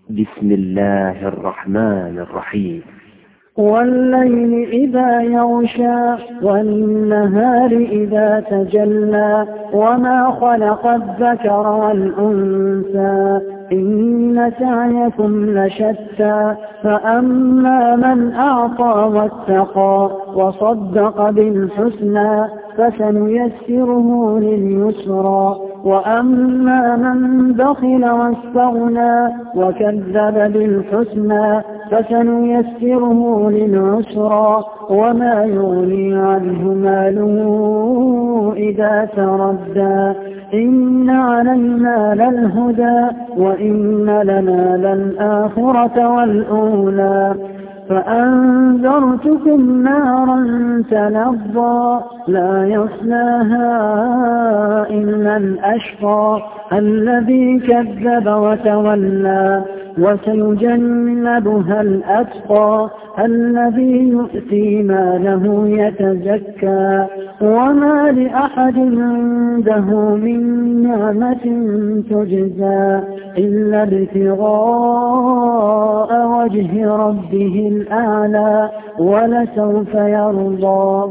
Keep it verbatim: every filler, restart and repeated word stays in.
بسم الله الرحمن الرحيم. والليل إذا يغشى والنهار إذا تجلى وما خلق الذكر والأنثى إن سعيكم لشتى فأما من أعطى واتقى وصدق بالحسنى فسنيسره لليسرى وأما من بخل واستغنى وكذب بالحسنى فسنيسره للعسرى وما يغني عنه ماله إذا تردى إن علينا للهدى وإن لنا للآخرة والأولى فأنذرتكم نارا تلظى لا يصلاها إلا الأشقى الذي كذب وتولى وسيجنبها الأتقى الذي يؤتي ماله يتزكى وما لأحد عنده من نعمة تجزى إلا ابتغاء وجه ربه الأعلى ولسوف يرضى.